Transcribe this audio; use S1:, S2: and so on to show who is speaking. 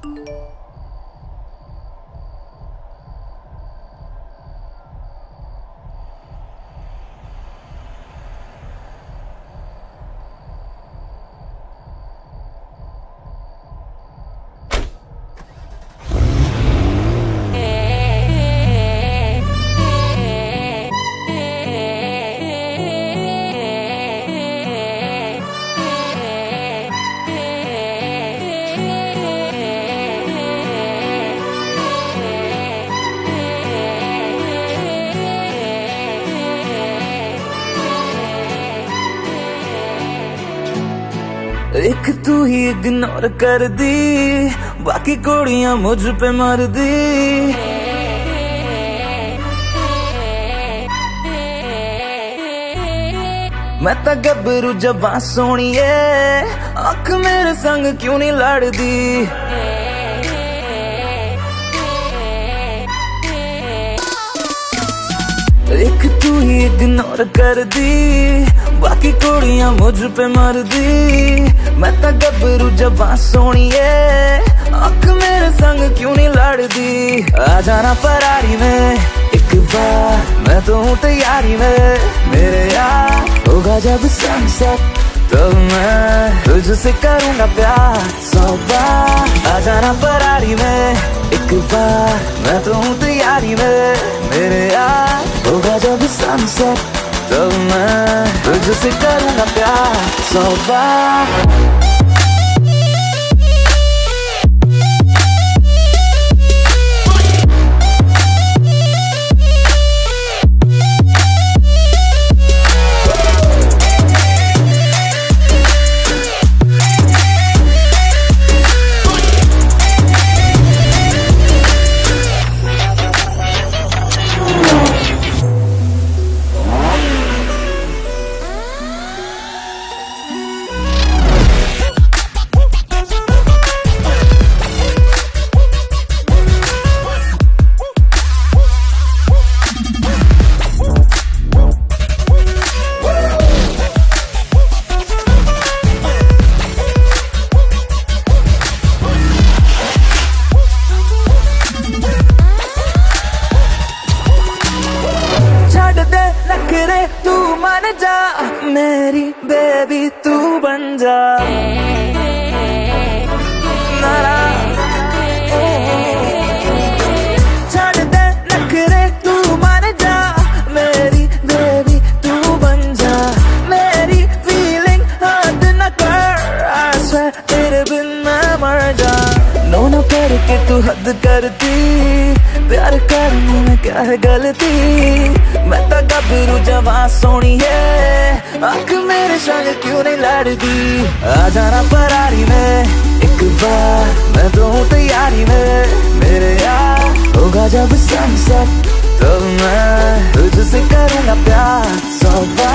S1: एक तू ही इग्नोर कर दी, बाकी कुड़ियां मुझ पे मर दी। मैं तो गबरू जवां सोनिए, अख मेरे संग क्यों नहीं लड़दी। एक तू ही इग्नोर कर दी, बाकी कुड़ियां मुझ पे मर दी। मैं तो गबरू जवां सोनिए, अख मेरे संग क्यों नहीं लड़दी। आ जाना फरारी में एक बार, मैं तो हूँ तैयारी में। मेरे यार होगा जब सनसेट, तो मैं तुझसे करूँगा प्यार 100 बार। आ जाना फरारी में एक बार, मैं तो हूँ तैयारी में। मेरे यार होगा जब सनसेट, तो मैं तुझसे करूँगा प्यार 100 बार। तू मान जा मेरी बेबी, तू बन जा नारा। छड़ दे नखरे, तू मान जा मेरी बेबी, तू बन जा। मेरी फीलिंग हद न कर, I swear तेरे बिन मैं मर जा। नो न करके तू हद करती, प्यार करने में क्या है गलती। मैं तो गबरू जवां सोनिए, आँख मेरे संग क्यों नहीं लड़दी। आ जाना फरारी में एक बार, मैं तो हूँ तैयारी में। मेरे यार होगा जब सनसेट, तो मैं तुझसे करूँगा प्यार 100 बार।